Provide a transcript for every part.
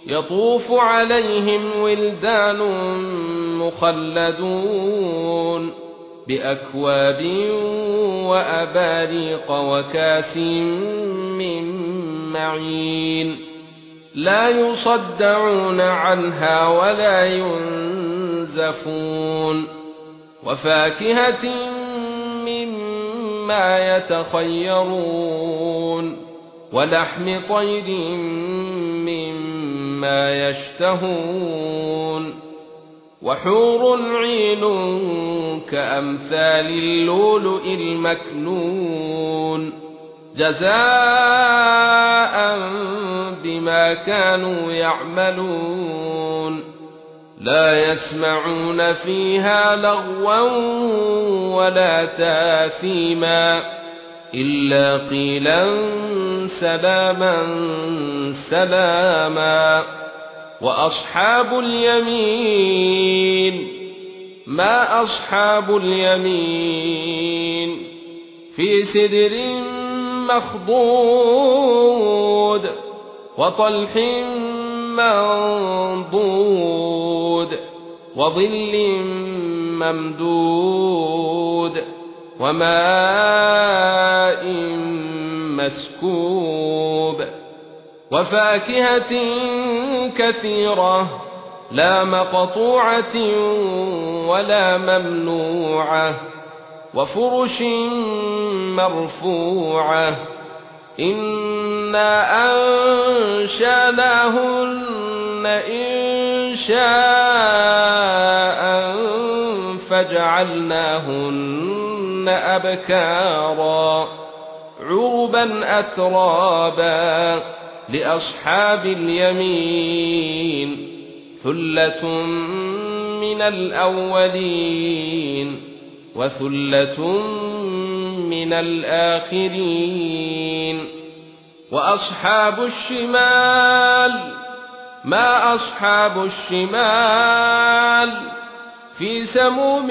يطوف عليهم ولدان مخلدون بأكواب وأباريق وكاس من معين لا يصدعون عنها ولا ينزفون وفاكهة مما يتخيرون ولحم طير مما يشتهون وحور عين كأمثال اللؤلؤ المكنون جزاء بما كانوا يعملون لا يسمعون فيها لغوا ولا تاثيما إلا قيلا سلاما سلاما وأصحاب اليمين ما أصحاب اليمين في سدر مخضود وطلح منضود وظل ممدود وماء مسكوب وفاكهة كثيرة لا مقطوعة ولا ممنوعة وفرش مرفوعة إنا أنشأناهن إنشاء فجعلناهن أبكارا عربا أترابا لأصحاب اليمين ثلة من الأولين وثلة من الآخرين وأصحاب الشمال ما أصحاب الشمال في سموم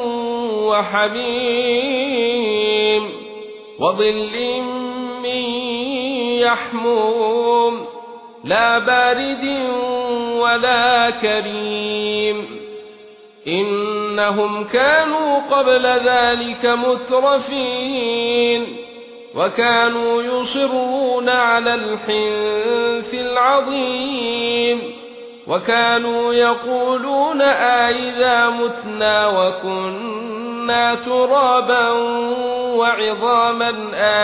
وحميم وظل من يحموم لا بارد ولا كريم إنهم كانوا قبل ذلك مترفين وكانوا يصرون على الحنث العظيم وكانوا يقولون أئذا متنا وكنا ترابا وعظاما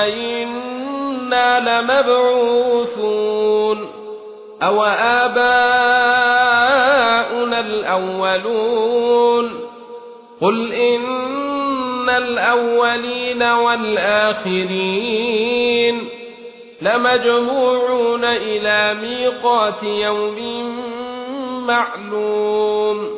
أئنا لمبعوثون أو آباؤنا الأولون قل إن الأولين والآخرين لمجموعون إلى ميقات يوم معلوم